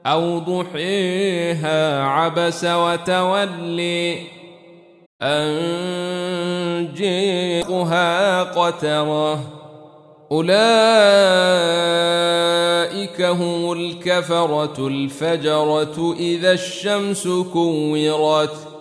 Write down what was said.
أو ضحيها عبس وتولي أن جاءها قترة أولئك هم الكفرة الفجرة إذا الشمس كورت